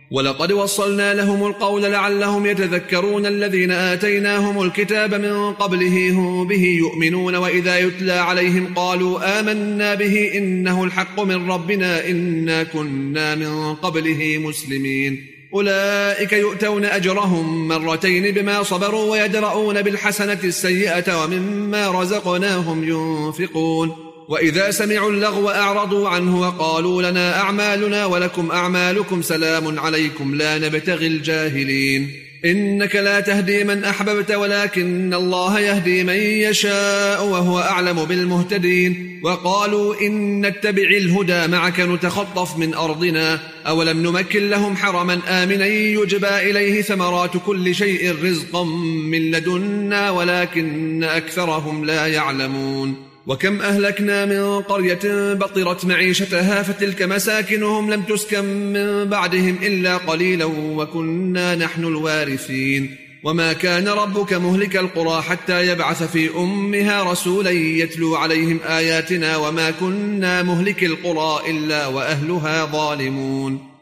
ولقد وصلنا لهم القول لعلهم يتذكرون الذين آتيناهم الكتاب من قبله هم به يؤمنون وإذا يتلى عليهم قالوا آمنا به إنه الحق من ربنا إنا كنا من قبله مسلمين أولئك يؤتون أجرهم مرتين بما صبروا ويدرؤون بالحسنة السيئة ومما رزقناهم ينفقون وإذا سمعوا اللغو أعرضوا عنه وقالوا لنا أعمالنا ولكم أعمالكم سلام عليكم لا نبتغي الجاهلين إنك لا تهدي من أحببت ولكن الله يهدي من يشاء وهو أعلم بالمهتدين وقالوا إن نتبع الهدى معك نتخطف من أرضنا أولم نمكن لهم حرما آمنا يجبى إليه ثمرات كل شيء رزقا من لدنا ولكن أكثرهم لا يعلمون وكم أهلكنا من قرية بطرت معيشتها فتلك مساكنهم لم تسكن من بعدهم إلا قليلا وكنا نحن الوارثين وما كان ربك مهلك القرى حتى يبعث في أمها رسولا يتلو عليهم آياتنا وما كنا مهلك القرى إلا وأهلها ظالمون